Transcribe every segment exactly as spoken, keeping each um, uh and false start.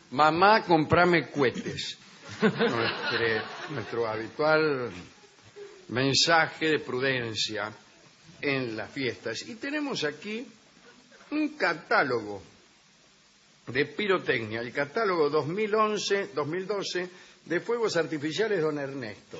mamá, comprame cohetes. Nuestre, nuestro habitual mensaje de prudencia en las fiestas. Y tenemos aquí un catálogo de pirotecnia, el catálogo dos mil once dos mil doce de fuegos artificiales Don Ernesto.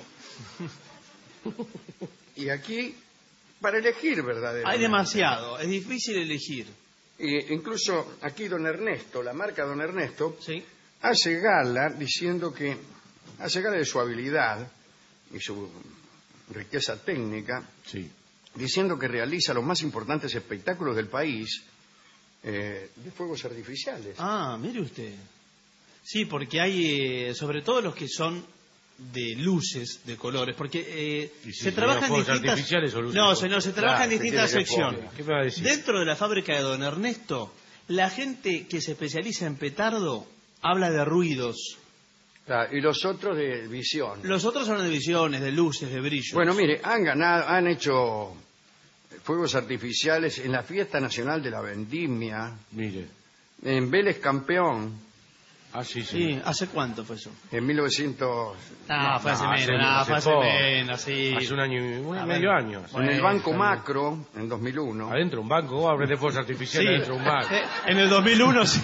Y aquí, para elegir verdaderamente. Hay demasiado, es difícil elegir. E incluso aquí Don Ernesto, la marca Don Ernesto, ¿Sí? hace gala diciendo que, hace gala de su habilidad y su riqueza técnica, Sí. diciendo que realiza los más importantes espectáculos del país eh, de fuegos artificiales. Ah, mire usted. Sí, porque hay, eh, sobre todo los que son de luces, de colores, porque eh, Y si se serían trabaja en fuegos distintas... artificiales o luces No, de señor, se Claro, trabaja en ¿qué distintas quiere que secciones. ponga? ¿Qué me va a decir? Dentro de la fábrica de Don Ernesto, la gente que se especializa en petardo habla de ruidos. Ah, y los otros de visión. Los otros son de visiones, de luces, de brillos. Bueno, mire, han ganado, han hecho fuegos artificiales en la Fiesta Nacional de la Vendimia, Mire. en Vélez Campeón, Ah, sí, sí. Sí, ¿hace cuánto fue eso? en mil novecientos... No, fue hace no, menos, hace- no, hace fue hace poco. menos, sí. Hace un año y un A medio ver. año. En el Bueno, Banco está Macro, en dos mil uno. Adentro un banco, vos abrés de fuegos Sí, artificiales adentro de un banco. eh, en el dos mil uno sí.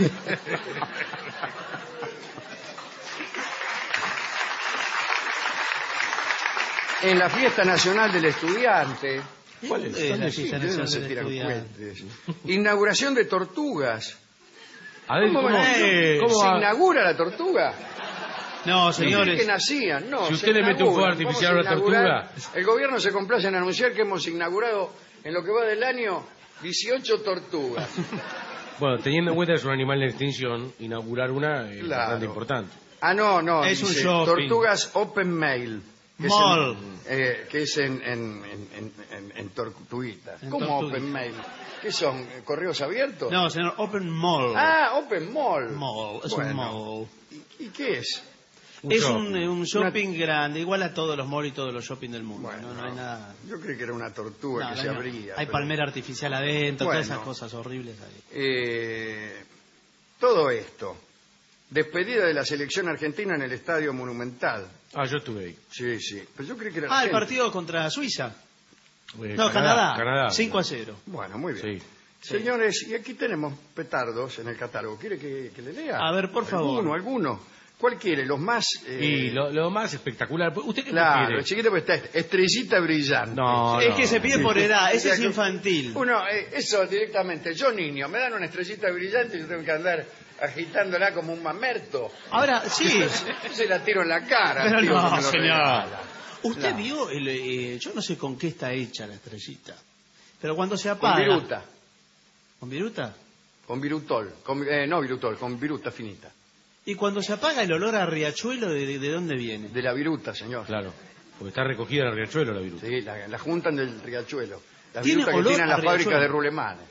En la Fiesta Nacional del Estudiante. ¿Cuál es? ¿Dónde la sí? fiesta ¿De dónde nacional se del tiran estudiante? cohetes? Inauguración de tortugas. Adentro, ¿Cómo, ¿cómo, eh, cómo ¿Se va? inaugura la tortuga? No, ¿Creí que señores. nacían? No, Si se usted le mete un fuego inauguran. artificial Vamos a una inaugurar- tortuga. El gobierno se complace en anunciar que hemos inaugurado, en lo que va del año, dieciocho tortugas. Bueno, teniendo en cuenta que es un animal en extinción, inaugurar una es Claro. bastante importante. Ah, no, no. Es un dice, shopping. Tortugas Open Mail. Que Mall. es en, eh, que es en, en, en, en, en- en Tortuguitas. En ¿Cómo Tortuguitas. Open Mail? ¿Qué son? eh, ¿Correos abiertos? No, señor, Open Mall. Ah, Open Mall. Mall, es Bueno. un mall. ¿Y, y qué es? Un es shopping. un, eh, un shopping grande, igual a todos los malls y todos los shopping del mundo. Bueno, no, no hay nada. Yo creí que era una tortuga No, que no, se no. abría. Hay pero- palmera artificial adentro, Bueno. todas esas cosas horribles ahí. Eh, todo esto. Despedida de la selección argentina en el Estadio Monumental. Ah, yo estuve ahí. Sí, sí. Pero yo creí que era Ah, el gente. partido contra Suiza. Eh, No, Canadá. Canadá. cinco a cero. Bueno, muy bien. Sí. Señores, y aquí tenemos petardos en el catálogo. ¿Quiere que, que le lea? A ver, por favor. Alguno, alguno. ¿Cuál quiere? Los más... eh, Y lo, lo más espectacular. ¿Usted qué Claro, el prefiere? chiquito pues está estrellita brillante. No, es no. que se pide por edad, ese O sea es que infantil. Uno, eh, eso directamente. Yo, niño, me dan una estrellita brillante y yo tengo que andar agitándola como un mamerto. Ahora, sí, Se la tiro en la cara. pero tío, que no, me lo señor. regala. Usted Claro. vio, el, eh, yo no sé con qué está hecha la estrellita, pero cuando se Con apaga... viruta. ¿Con viruta? Con virutol. Con, eh, no virutol, con viruta finita. Y cuando se apaga el olor a riachuelo, ¿de, de, de dónde viene? De la viruta, señor. Claro. Porque está recogida en el riachuelo la viruta. Sí, la, la juntan del riachuelo. Las Tiene virutas que olor tienen a las fábricas riachuelo. de rulemanes.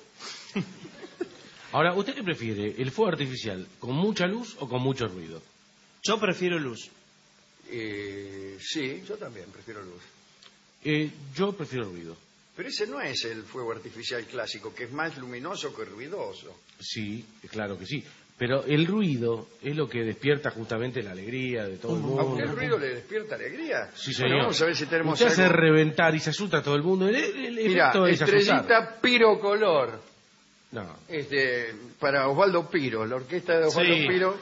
Ahora, ¿usted qué prefiere? ¿El fuego artificial con mucha luz o con mucho ruido? Yo prefiero luz. Eh, sí, yo también prefiero luz. Eh, yo prefiero ruido. Pero ese no es el fuego artificial clásico, que es más luminoso que ruidoso. Sí, claro que sí. Pero el ruido es lo que despierta justamente la alegría de todo el ¿A mundo. usted el ruido le despierta alegría? Sí, Bueno, señor. vamos a ver si tenemos Usted hace algo. reventar y se asusta a todo el mundo. El, el Mira, efecto es asustar. estrellita pirocolor. No. Este, para Osvaldo Piro, la orquesta de Osvaldo Sí. Piro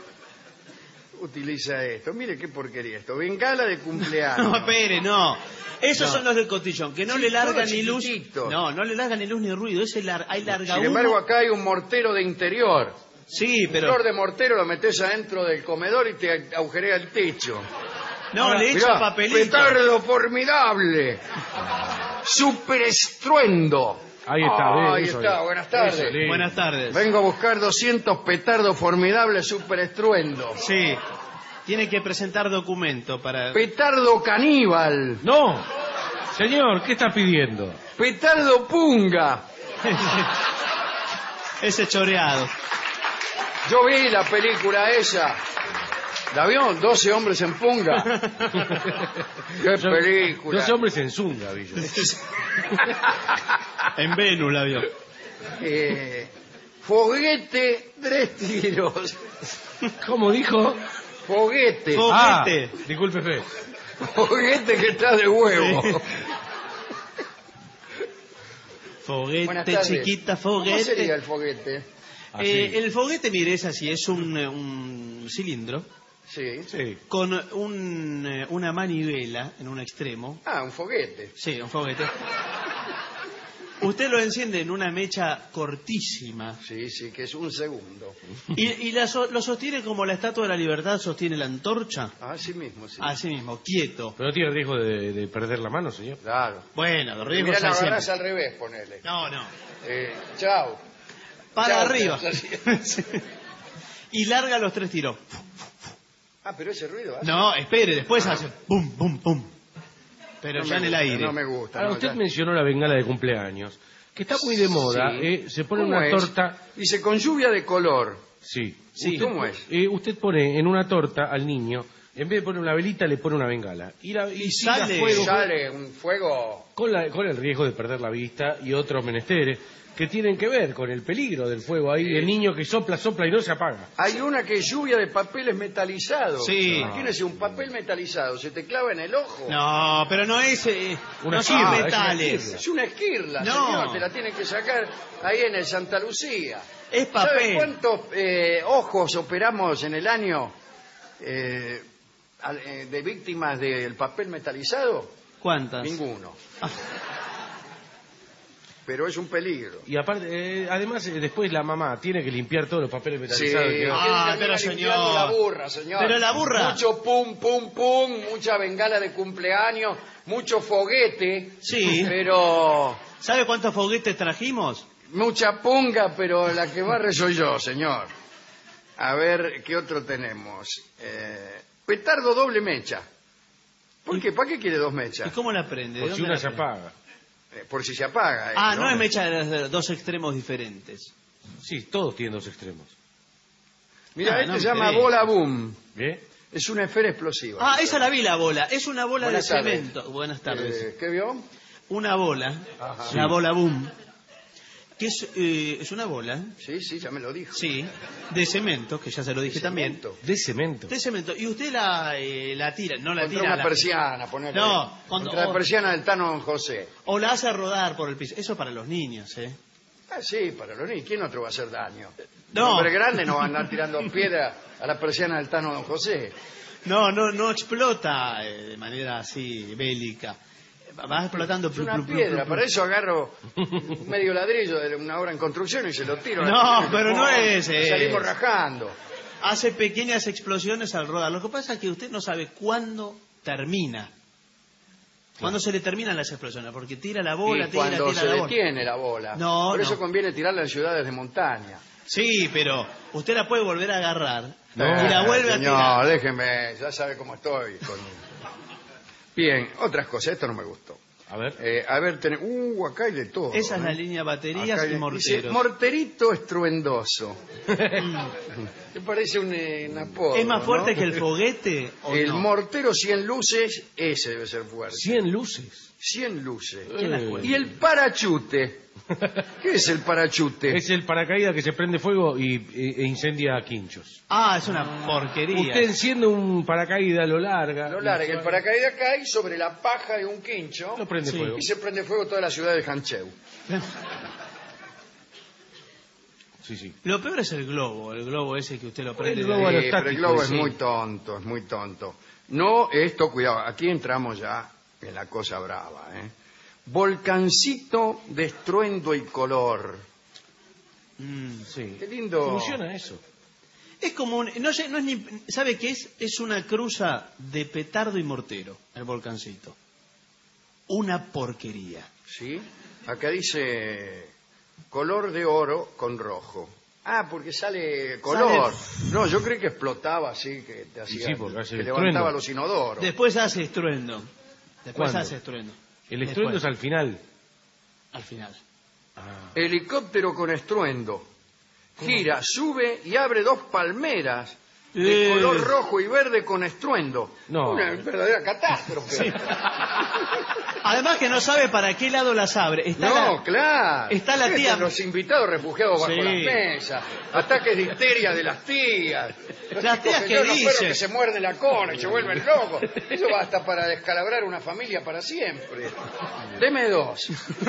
utiliza esto. Mire qué porquería esto. Bengala de cumpleaños. No, espere, no. Esos No. son los del cotillón, que no Sí, le largan todos ni luz. chiquititos. No, no le largan ni luz ni ruido. Ese lar- hay larga Sin humo. embargo, acá hay un mortero de interior. Sí, Un pero. flor de mortero lo metes adentro del comedor y te agujerea el techo. No, Ahora, le echa mirá, papelito. Petardo formidable. Super estruendo. Ahí está, Ah, ve, ahí eso está, es. buenas tardes. Eso, le- Buenas tardes. Vengo a buscar doscientos petardos formidables super estruendo. Sí. Tiene que presentar documento para. Petardo caníbal. No, señor, ¿qué está pidiendo? Petardo punga. Ese choreado. Yo vi la película esa. ¿La vio? doce hombres en punga. Qué Son película. doce hombres en zunga, vi yo. En Venus la vio. Eh, foguete, tres tiros. ¿Cómo dijo? Foguete. Fo- Ah, Foguete. disculpe, Fe. Foguete que está de huevo. Buenas Foguete, tardes. chiquita, ¿Cómo sería foguete. el foguete? Así. Eh, el foguete, mire, es así, es un, eh, un cilindro Sí. Sí. con un, eh, una manivela en un extremo. Ah, un foguete. Sí, un foguete. Usted lo enciende en una mecha cortísima Sí, sí, que es un segundo. y, y la so- lo sostiene como la Estatua de la Libertad sostiene la antorcha. Así mismo, sí. Así mismo, quieto. Pero no tiene riesgo de, de perder la mano, señor. Claro. Bueno, los riesgos Mira, la hay siempre. agarrás al revés, ponele. No, no. Eh, chao. Para Chao, arriba. te haces Sí. Y larga los tres tiros. Ah, pero ese ruido hace. No, espere, después hace pum, pum, pum. Pero No ya me en el gusta, aire. No me gusta. Ahora, no, usted ya- mencionó la bengala de cumpleaños, que está muy de moda. Sí. eh, se pone ¿Cómo una es? torta. Dice, con lluvia de color. Sí. Sí. Usted, ¿Cómo es? eh, usted pone en una torta al niño, en vez de poner una velita, le pone una bengala. Y, la, y Y tira sale- fuego Sale un fuego. con, la- con el riesgo de perder la vista y otros menesteres que tienen que ver con el peligro del fuego ahí, el niño que sopla, sopla y no se apaga. Hay una que es lluvia de papeles metalizados. Sí. Imagínese un papel metalizado, se te clava en el ojo. No, pero no es. eh, Una no son esquirla, es una metales. Es una esquirla, No. señor, te la tienen que sacar ahí en el Santa Lucía. Es ¿Sabe papel. cuántos eh, ojos operamos en el año eh, al- eh, de víctimas del papel metalizado? ¿Cuántas? Ninguno. Ah. Pero es un peligro. Y aparte, eh, además, eh, después la mamá tiene que limpiar todos los papeles Sí, metalizados. que- Ah, termina pero, limpiando señor. la burra, señor. Pero la burra. Mucho pum, pum, pum, mucha bengala de cumpleaños, mucho foguete. Sí. Pero ¿Sabe cuántos foguetes trajimos? mucha punga, pero la que barre soy yo, señor. A ver, ¿qué otro tenemos? Eh, petardo doble mecha. ¿Por qué? ¿Para qué quiere dos ¿Y mechas? cómo la prende? ¿De Por si dónde una la se prende? apaga. Eh, por si se apaga. eh, Ah, no es mecha de los dos extremos diferentes. Sí, todos tienen dos extremos. Mira, Ah, este no me se llama interesa. bola boom. ¿Ve? Es una esfera explosiva. Ah, esa la vi la bola. Es una bola Buenas de tardes. cemento. Buenas tardes. Eh, ¿Qué vio? Una bola. Ajá. La Sí. bola boom. Que es, eh, es una bola, Sí, sí, ya me lo dijo. sí, de cemento, que ya se lo dije también. Cemento. De cemento. De cemento. Y usted la, eh, la tira, no la Contra tira. una la- persiana, ponele. No, cuando- Contra la o- persiana del Tano Don José. O la hace rodar por el piso. Eso para los niños, ¿eh? Ah, sí, para los niños. ¿Quién otro va a hacer daño? No. Un hombre grande no va a andar tirando piedra a la persiana del Tano Don José. No, no, no explota eh, de manera así bélica. Va explotando. Es plu, una plu, plu, piedra, plu, plu. para eso agarro medio ladrillo de una obra en construcción y se lo tiro. a la No, piedra. pero no es, y es. Salimos rajando. Hace pequeñas explosiones al rodar. Lo que pasa es que usted no sabe cuándo termina. Cuándo se le terminan las explosiones, porque tira la bola, y tira, cuando tira se la bola. detiene la bola. No, Por eso no. conviene tirarla en ciudades de montaña. Sí, pero usted la puede volver a agarrar No, y la vuelve a señor, tirar. déjeme, ya sabe cómo estoy. con- Bien, otras cosas, esto no me gustó. A ver. Eh, a ver, tenemos... Uh, acá hay de todo. Esa es ¿eh? la línea baterías Acá hay- y dice, morteros. morterito estruendoso. ¿Te parece un, eh, un apodo, ¿Es más fuerte ¿no? que el foguete o El no? mortero cien luces, ese debe ser fuerte. Cien luces. cien luces. ¿Quién las Eh. cuenta? Y el parachute. ¿Qué es el parachute? Es el paracaídas que se prende fuego y, e, e incendia a quinchos. Ah, es una porquería. Usted enciende un paracaídas, lo larga. Lo larga, el paracaídas cae sobre la paja de un quincho Lo prende Sí. fuego. y se prende fuego toda la ciudad de Hancheu. Sí, sí. Lo peor es el globo, el globo ese que usted lo prende. El de- globo Sí, aerostático, pero el globo es sí. muy tonto, es muy tonto. No, esto, cuidado, aquí entramos ya en la cosa brava, ¿eh? Volcancito de estruendo y color. Mm. Sí. Qué lindo. Funciona eso. Es como un... No, sé, no es ni... ¿Sabe qué es? Es una cruza de petardo y mortero, el volcancito. Una porquería. ¿Sí? Acá dice color de oro con rojo. Ah, porque sale color. No, yo creí que explotaba así, que te hacía, sí, porque hace que estruendo. levantaba los inodoros. Después hace estruendo. Después ¿Cuándo? hace estruendo. El estruendo Después, es al final. al final. Ah. Helicóptero con estruendo. Gira, sube y abre dos palmeras de Eh. color rojo y verde con estruendo. No. Una verdadera catástrofe. Sí. Además que no sabe para qué lado las abre. Está No, la- claro. está la tía- Están los invitados refugiados bajo Sí. las mesas. Ataques de histeria de las tías. Los Las tipos tías que yo, los perros dicen. que se muerden la cola y se vuelven locos. Eso basta para descalabrar una familia para siempre. Deme dos.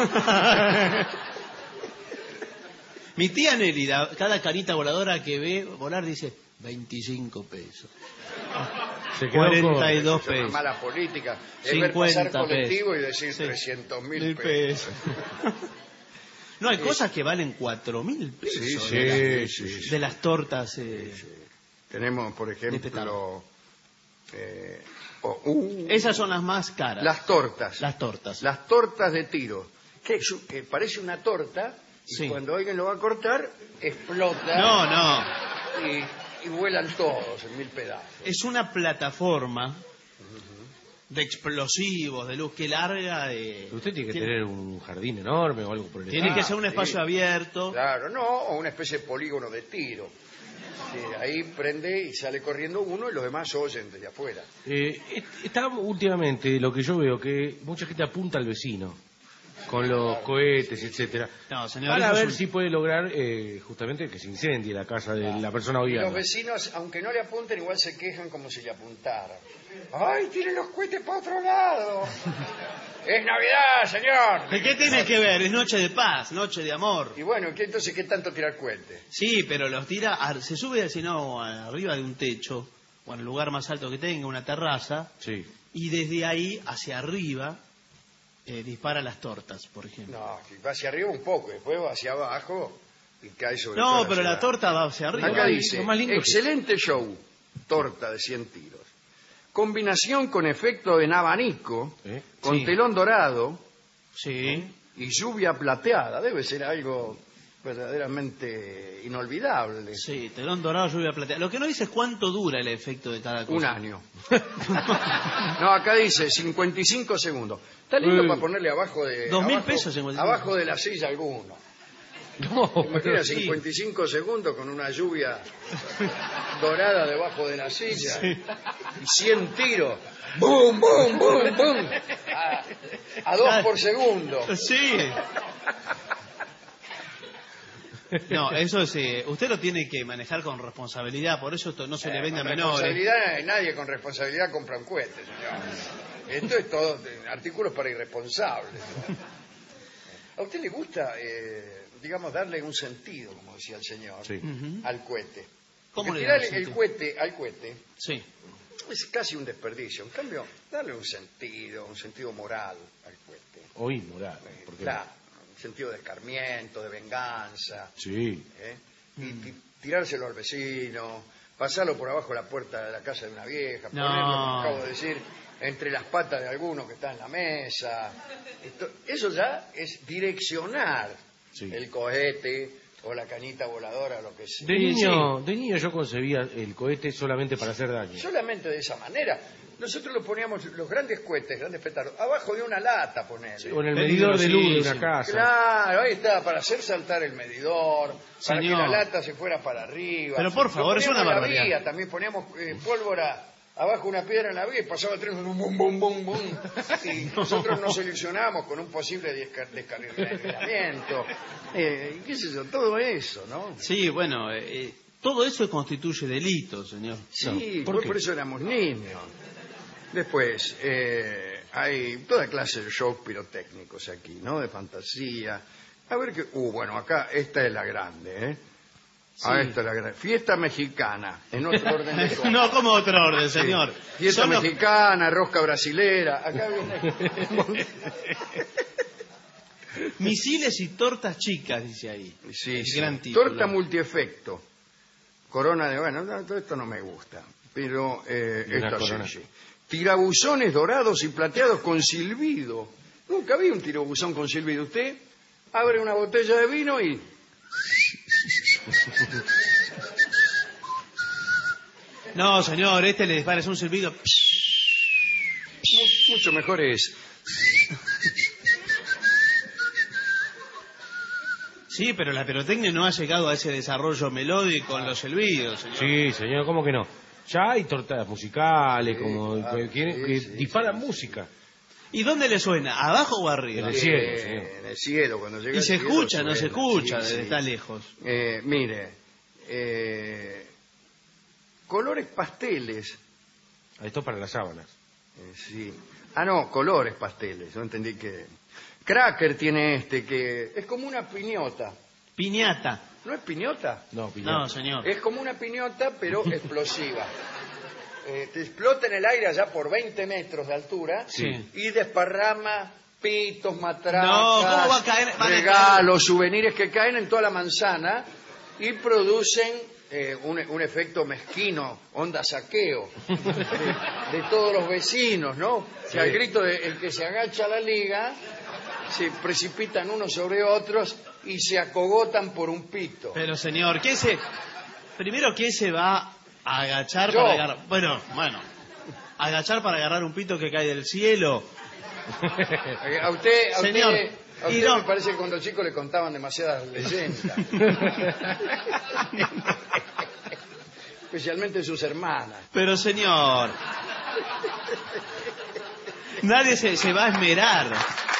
Mi tía Nélida, cada carita voladora que ve volar dice veinticinco pesos. Se quedó cuarenta y con- dos Es una pesos. mala política. Es ver pasar cincuenta colectivo pesos. y decir Sí. trescientos mil Mil pesos. pesos. No, hay cosas que valen cuatro mil pesos. Sí, sí, de, sí, las, sí. de las tortas. eh. Tenemos, por ejemplo, eh, oh, uh, Esas son las más caras. las tortas. Las tortas. Las tortas de tiro. Que, es un- que parece una torta y Sí. cuando alguien lo va a cortar, explota No, no. y, y vuelan todos en mil pedazos. Es una plataforma de explosivos, de luz que larga. eh, Usted tiene que tiene, tener un jardín enorme o algo por el tiene estilo. que Ah, ser un sí. espacio abierto. Claro, no, o una especie de polígono de tiro. Sí, ahí prende y sale corriendo uno y los demás oyen desde afuera. Eh, est- está últimamente lo que yo veo que mucha gente apunta al vecino con los cohetes, etcétera, No, señor, para eso es ver un- si puede lograr eh, justamente que se incendie la casa de la persona Y los odiada. vecinos, aunque no le apunten, igual se quejan como si le apuntaran. ¡Ay, tienen los cohetes para otro lado! ¡Es Navidad, señor! ¿De qué tiene que ver? Es noche de paz, noche de amor. Y bueno, ¿qué, entonces, ¿qué tanto tirar cohetes? Sí, pero los tira, a- se sube, si no, arriba de un techo, o en el lugar más alto que tenga, una terraza, Sí. y desde ahí hacia arriba eh, dispara las tortas, por ejemplo. No, si va hacia arriba un poco, después va hacia abajo y cae sobre No, toda pero la ciudad. torta va hacia arriba. Acá Lo dice, más lindo que- excelente show, torta de cien tiros. Combinación con efecto en abanico, ¿Eh? con Sí. telón dorado Sí. y lluvia plateada. Debe ser algo verdaderamente inolvidable. Sí, telón dorado, lluvia plateada. Lo que no dice es cuánto dura el efecto de cada cosa. Un año. No, acá dice cincuenta y cinco segundos. Está lindo Eh. para ponerle abajo de... Dos mil abajo- pesos, cincuenta y cinco. Abajo de la silla alguno. No, Imagina pero sí. cincuenta y cinco segundos con una lluvia dorada debajo de la silla. Y cien tiros. ¡Bum, bum, bum, bum! A, a dos por segundo. Sí. No, eso es. eh, usted lo tiene que manejar con responsabilidad, por eso esto no se le Eh, vende a con menores. responsabilidad, nadie con responsabilidad compra un cohete, señor. Esto es todo eh, artículos para irresponsables. ¿A usted le gusta, eh, digamos, darle un sentido, como decía el señor, Sí. Ujú. al cohete? ¿Cómo Porque le da tirar un el sentido? cohete al cohete Sí. es casi un desperdicio. En cambio, darle un sentido, un sentido moral al cohete. O inmoral. porque- Claro, un sentido de escarmiento, de venganza. Sí. ¿eh? Y ti- tirárselo al vecino, pasarlo por abajo de la puerta de la casa de una vieja, No. ponerlo, como acabo de decir, entre las patas de alguno que está en la mesa. Esto- eso ya es direccionar Sí. el cohete o la cañita voladora, lo que sea. De Sí, niño, de niño yo concebía el cohete solamente para hacer daño. Solamente de esa manera. Nosotros lo poníamos, los grandes cohetes, grandes petardos, abajo de una lata, ponerle. O en el medidor de luz de una Peligrosísimo. casa. Claro, ahí está, para hacer saltar el medidor, para que Señor. la lata se fuera para arriba. Pero, por Lo favor, es poníamos una en la barbaridad. vía, también poníamos eh, pólvora abajo una piedra en la vía y pasaba el tren, bum, bum, bum, bum, bum. Y nosotros nos ilusionábamos con un posible desca- descarrilamiento. Eh, qué sé yo, todo eso, ¿no? Sí, bueno, eh, todo eso constituye delito, señor. Sí, ¿por por, qué? por eso éramos niños. Después, eh, hay toda clase de shows pirotécnicos aquí, ¿no? De fantasía. A ver qué... Uh, bueno, acá esta es la grande, ¿eh? Ah, Sí. esta es la grande. Fiesta mexicana, en otro orden de cosas. No como otro orden, Sí. señor. Fiesta Son los- mexicana, rosca brasilera. Acá viene... Misiles y tortas chicas, dice ahí. Sí, El sí. gran título. Torta multiefecto. Corona de... Bueno, no, todo esto no me gusta. Pero eh, Y una esto sí, corona. sí. Tirabuzones dorados y plateados con silbido. Nunca vi un tirabuzón con silbido. Usted abre una botella de vino y... No, señor, este le dispara, es un silbido. mu- Mucho mejor es... Sí, Sí, pero la pirotecnia no ha llegado a ese desarrollo melódico en los silbidos, señor. Sí, señor, ¿cómo que no? Ya hay tortas musicales, Sí, como claro, que, quieren- sí, que sí, disparan sí, música. ¿Y dónde le suena? ¿Abajo o arriba? En el Eh, cielo, señor. en el cielo, cuando llega Y al se cielo escucha, no suena, se escucha, sí, desde sí. está lejos. Eh, mire, eh, colores pasteles. Esto para las sábanas. Eh, sí. Ah, no, colores pasteles. Yo entendí que... Cracker tiene este, que es como una piñota. Piñata. ¿No es piñota? No, piñata. No, señor. Es como una piñota, pero explosiva. Eh, te explota en el aire allá por veinte metros de altura Sí. y desparrama pitos, matracas, No, ¿cómo va a caer? Van a regalos, souvenirs que caen en toda la manzana y producen eh, un, un efecto mezquino, onda saqueo, de, de todos los vecinos, ¿no? Que al grito de el que se agacha a la liga, se precipitan unos sobre otros y se acogotan por un pito. Pero, señor, ¿qué se... Primero, ¿quién se va a agachar Yo. para agarrar... Bueno, bueno. Agachar para agarrar un pito que cae del cielo. Eh, A usted, a Señor, usted, a y usted no- me parece que cuando chicos le contaban demasiadas leyendas. Especialmente sus hermanas. Pero, señor... Nadie se, se va a esmerar.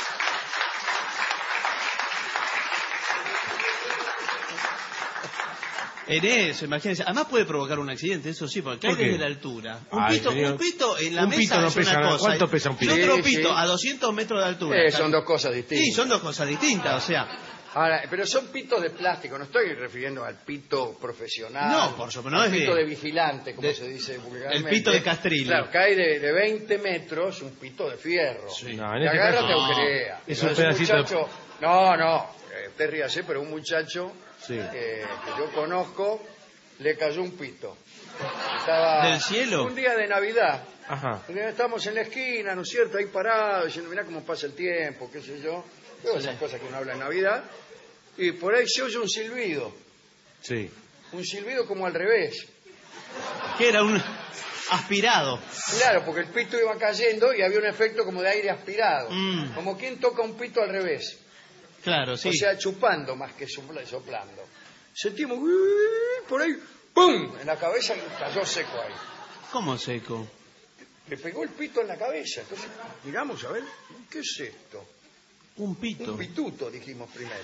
En eso, imagínense. Además puede provocar un accidente, eso sí, porque cae ¿Por qué? desde la altura. Un, Ay, pito, señor. un pito en la Un mesa pito no es pesa una nada. cosa. ¿Cuánto pesa un pito? Y otro Sí, pito sí. a doscientos metros de altura. Eh, son dos cosas distintas. Sí, son dos cosas distintas, o sea... Ahora, pero son pitos de plástico, no estoy refiriendo al pito profesional. No, por supuesto, no al es pito de- de vigilante, como de- se dice vulgarmente. el pito de Castrillo. Claro, cae de, de veinte metros un pito de fierro. Sí. No, en Te este agarra, caso- te no. agujerea. Es No, un pedacito de- muchacho... No, no, eh, usted ríase, pero un muchacho Sí. eh, que yo conozco le cayó un pito. Estaba ¿Del cielo? un día de Navidad. Ajá. Estábamos en la esquina, ¿no es cierto? Ahí parado, diciendo, mirá cómo pasa el tiempo, qué sé yo. Todas esas cosas que uno habla en Navidad. Y por ahí se oye un silbido. Sí. Un silbido como al revés. Que era un aspirado. Claro, porque el pito iba cayendo y había un efecto como de aire aspirado. Mm. Como quien toca un pito al revés. Claro, sí. O sea, chupando más que sopla- soplando. Sentimos "Uy", por ahí, ¡pum! En la cabeza y cayó seco ahí. ¿Cómo seco? Le pegó el pito en la cabeza. Entonces, miramos a ver, ¿qué es esto? Un pito. Un pituto, dijimos primero.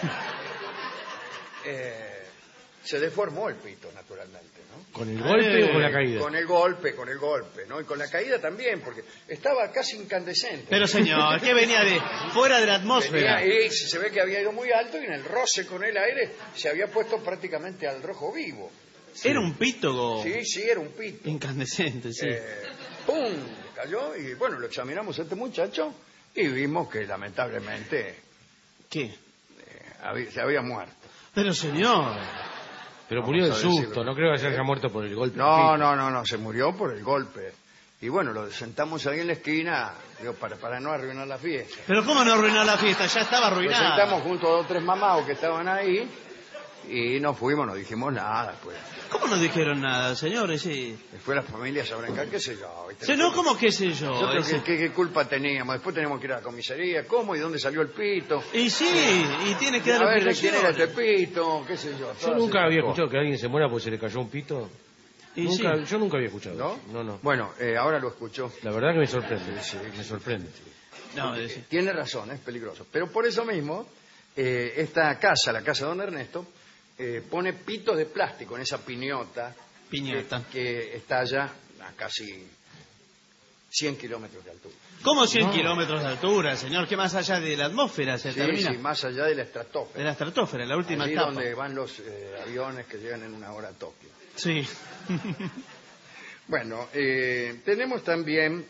Eh, se deformó el pito, naturalmente, ¿no? ¿Con el golpe Eh, o con la caída? Con el golpe, con el golpe, ¿no? Y con la caída también, porque estaba casi incandescente. Pero, señor, que venía de fuera de la atmósfera. Venía ahí, se ve que había ido muy alto y en el roce con el aire se había puesto prácticamente al rojo vivo. Era un pito Sí, sí, era un pito. incandescente, sí. Eh, ¡Pum! Cayó y bueno, lo examinamos a este muchacho y vimos que lamentablemente ¿Qué? eh, había- se había muerto. Pero, señor... Pero murió de Vamos a decirlo. susto, no creo que se haya muerto por el golpe. No, no, no, no, se murió por el golpe. Y bueno, lo sentamos ahí en la esquina, digo, para, para no arruinar la fiesta. Pero ¿cómo no arruinar la fiesta? Ya estaba Lo arruinada. sentamos junto a dos o tres mamados que estaban ahí y nos fuimos, no dijimos nada, pues. ¿Cómo no dijeron nada, señores? Sí. Después las familias sabrán qué, qué sé yo. ¿viste? Sí, no, ¿cómo qué sé yo? Nosotros Ese- qué, qué- qué culpa teníamos. Después tenemos que ir a la comisaría. ¿Cómo y dónde salió el pito? Y sí, y tiene que dar A ver, ¿de quién era explicaciones. este pito? ¿Qué sé yo? Yo todas nunca esas había cosas. escuchado que alguien se muera porque se le cayó un pito. Y Nunca, sí. Yo nunca había escuchado. ¿No? eso. No, no. Bueno, eh, ahora lo escuchó. La verdad que me sorprende. Me sorprende. No, es- Tiene razón, es peligroso. Pero por eso mismo, eh, esta casa, la casa de don Ernesto, eh, pone pitos de plástico en esa piñota piñata. que, que está allá a casi cien kilómetros de altura. ¿Cómo cien kilómetros de altura, señor? ¿Qué más allá de la atmósfera se Sí, termina? sí, más allá de la De estratosfera. la estratosfera, la última Allí etapa. donde van los eh, aviones que llegan en una hora a Tokio. Sí. Bueno, eh, tenemos también,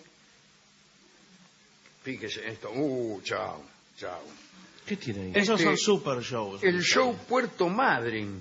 fíjese esto, uh, chao, chao. ¿Qué tiene ahí? Esos Este- son super shows. El show Puerto Madryn.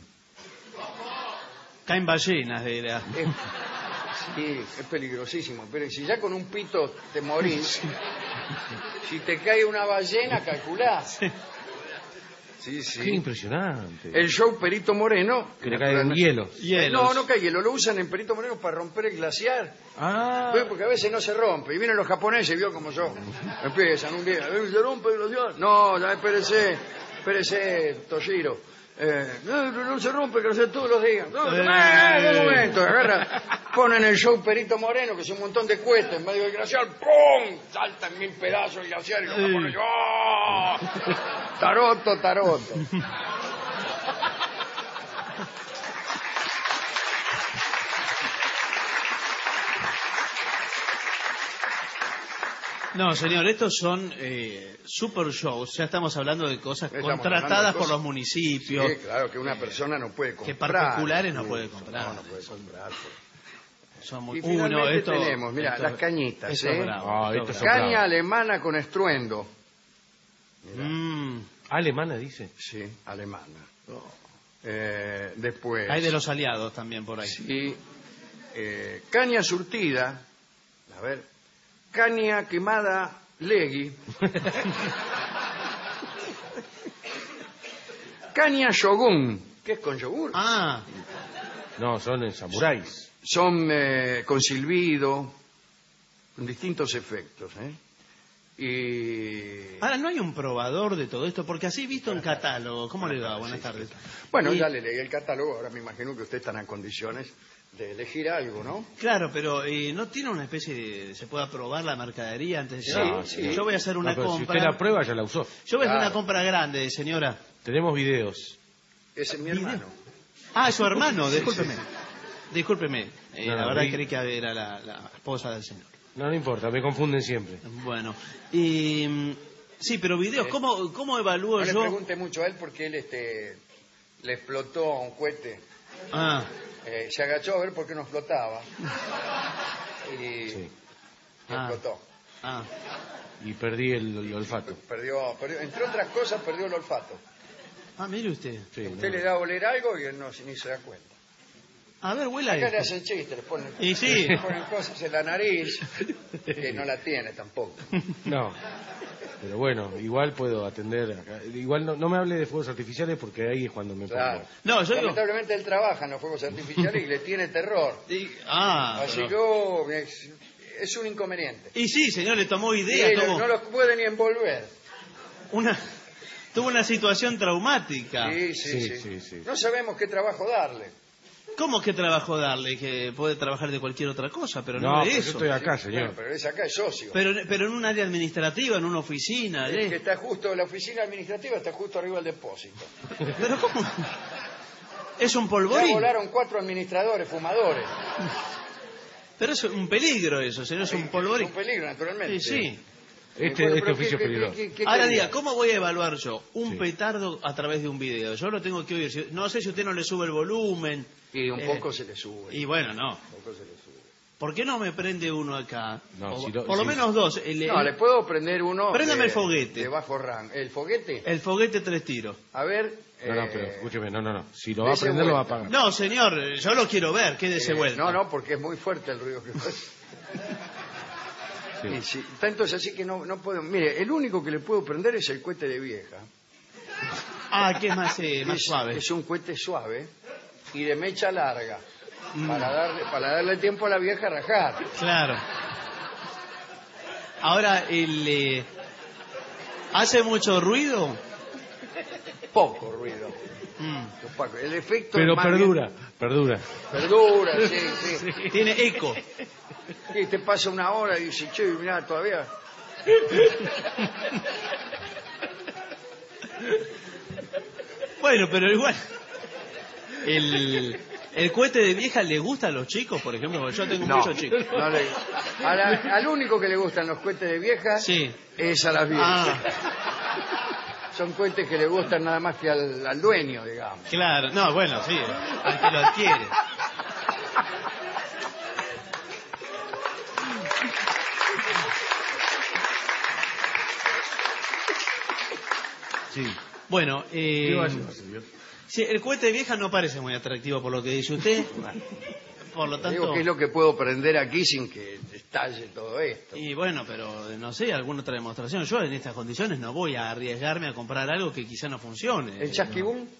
Caen ballenas de la... Es, sí, es peligrosísimo, pero si ya con un pito te morís, si te cae una ballena, calculás. Sí, Qué sí. impresionante. El show Perito Moreno. Que le caen naturalmente- hielos. Hielos. No, no cae hielo, lo usan en Perito Moreno para romper el glaciar. Ah, Pues porque a veces no se rompe. Y vienen los japoneses, vio como yo. Empiezan un día, "Eh, ¿se rompe el glaciar? No, ya espérese. espérese, Toshiro. Eh, no, no se rompe, que lo hace todos los días. No, eh, eh, un momento, agarra, ponen el show Perito Moreno, que es un montón de cuestas en medio del glaciar, ¡pum! Salta en mil pedazos el glaciar y los japoneses, ¡oh! Taroto, taroto. No, señor, estos son eh, super shows. Ya estamos hablando de cosas Estamos contratadas de por cosas... los municipios. Sí, claro, que una persona no puede comprar. Que particulares no puede comprar. No, no puede comprar. Son muy... Y finalmente Uno, esto, tenemos, mira, esto, las cañitas, esto ¿eh? es bravo, Ah, esto estos es son bravo. Caña alemana con estruendo. Mm, Alemana, dice. Sí, alemana. Eh, después... hay de los aliados también por ahí. Sí. Eh, caña surtida. A ver. Caña quemada legui. Caña shogun. ¿Qué es con yogur? Ah, No, son en samuráis. Son eh, con silbido, con distintos efectos. ¿eh? Y... ahora no hay un probador de todo esto, porque así visto en catálogo. ¿Cómo le va? Buenas tardes. Bueno, Y- ya le leí el catálogo, ahora me imagino que usted está en condiciones de elegir algo, ¿no? Claro, pero eh, ¿no tiene una especie de... se pueda probar la mercadería antes de Sí, llegar? sí. Yo voy a hacer una No, pero si compra... usted la prueba, ya la usó. Yo voy a hacer Claro. una compra grande, señora. Tenemos videos. Ese es mi hermano. Ah, es su hermano, discúlpeme. Discúlpeme, eh, No, la no, verdad vi- creí que era la, la esposa del señor. No, no importa, me confunden siempre. Bueno, y, mm, sí, pero videos, ¿cómo, cómo evalúo No le yo? pregunte mucho a él porque él este, le explotó un cohete. Ah, Eh, se agachó a ver por qué no flotaba. Y, Sí. y Ah. explotó. ah, Y perdí el, el olfato. Perdió, perdió, entre otras cosas, perdió el olfato. ah, mire usted. Sí, Usted no. le da a oler algo y él no, ni se da cuenta. A ver, huela Acá le esto. hacen chistes, le ponen, Y sí. le ponen cosas en la nariz que no la tiene tampoco. No. Pero bueno, igual puedo atender acá. Igual no, no me hable de fuegos artificiales porque ahí es cuando me Claro. pongo. No, yo digo... Lamentablemente él trabaja en los fuegos artificiales y le tiene terror. y- ah, Así pero- que oh, es, es un inconveniente. Y sí, señor, le tomó Y idea, él tuvo no los puede ni envolver. una, tuvo una situación traumática. Sí, sí, Sí, sí, sí, sí. No sabemos qué trabajo darle. ¿Cómo que trabajo darle? Que puede trabajar de cualquier otra cosa, pero no, No, de pero yo eso. estoy acá, Bueno, señor. pero ese acá es socio. Pero, pero en un área administrativa, en una oficina. El ¿eh? que está justo, la oficina administrativa está justo arriba del depósito. ¿Pero cómo? Es un Ya polvorín. volaron cuatro administradores, fumadores. Pero es un peligro eso, señor, es un polvorín. Es un peligro, naturalmente. Sí, sí. Este, Bueno, este pero oficio ¿qué- es qué- peligroso. qué- qué Ahora quería? diga, ¿cómo voy a evaluar yo un Sí. petardo a través de un video? Yo lo tengo que oír. Si- No sé si usted no le sube el volumen. Y un Eh, poco se le sube. Y bueno, no. Un poco se le sube. ¿Por qué no me prende uno acá? No, O- si lo- por lo si- menos dos. El, No, el- le puedo prender uno. Préndame de- el foguete. De bajo rango. ¿El foguete? el foguete tres tiros. A ver. No, no, eh, pero escúcheme, no, no, no. Si lo va a dese prender, lo va a vuelta. apagar. No, señor, yo lo quiero ver. Quédese eh, vuelta. No, no, porque es muy fuerte el ruido que hace. Sí. Y sí, tanto es así que no, no puedo. Mire, el único que le puedo prender es el cohete de vieja. Ah, que es más, eh, más es, suave. Es un cohete suave y de mecha larga. Mm. Para, darle, para darle tiempo a la vieja a rajar. Claro. Ahora, el, eh, ¿hace mucho ruido? Poco ruido. Mm. Poco. El efecto. Pero es más perdura, bien- perdura. Perdura, sí, sí. Tiene eco. Y te pasa una hora y dice, che, mirá, todavía. Bueno, pero igual. El, el cohete de vieja le gusta a los chicos, por ejemplo, porque yo tengo No, muchos chicos. no le- a la- al único que le gustan los cohetes de vieja Sí. es a las viejas. Ah, Son cohetes que le gustan nada más que al, al dueño, digamos. claro. No, bueno, sí, al que lo adquiere. Sí. Bueno, eh, ¿Qué va a llevar, señor? sí, el cohete de vieja no parece muy atractivo por lo que dice usted. Por lo Digo tanto... que es lo que puedo prender aquí sin que estalle todo esto. Y bueno, pero no sé, alguna otra demostración. Yo en estas condiciones no voy a arriesgarme a comprar algo que quizá no funcione. ¿El chasquibum? ¿no?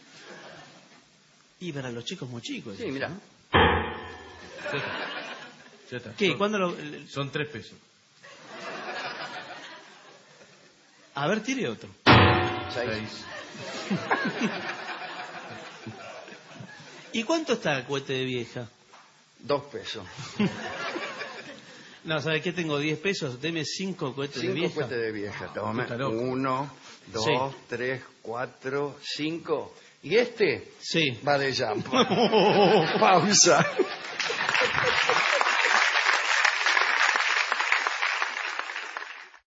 Y para los chicos muy chicos. Sí, eso, mira. ¿no? Ya está. Ya está. ¿Qué? Son- ¿Cuándo lo...? el- Son tres pesos. A ver, tire otro. Seis. ¿Y cuánto está el cohete de vieja? Dos pesos. No, ¿sabe qué? Tengo diez pesos. Deme cinco cohetes Cinco de vieja. cohetes de vieja. Tome. Está loco. Uno, dos, Sí. tres, cuatro, cinco. Y este Sí. va de jump. Pausa.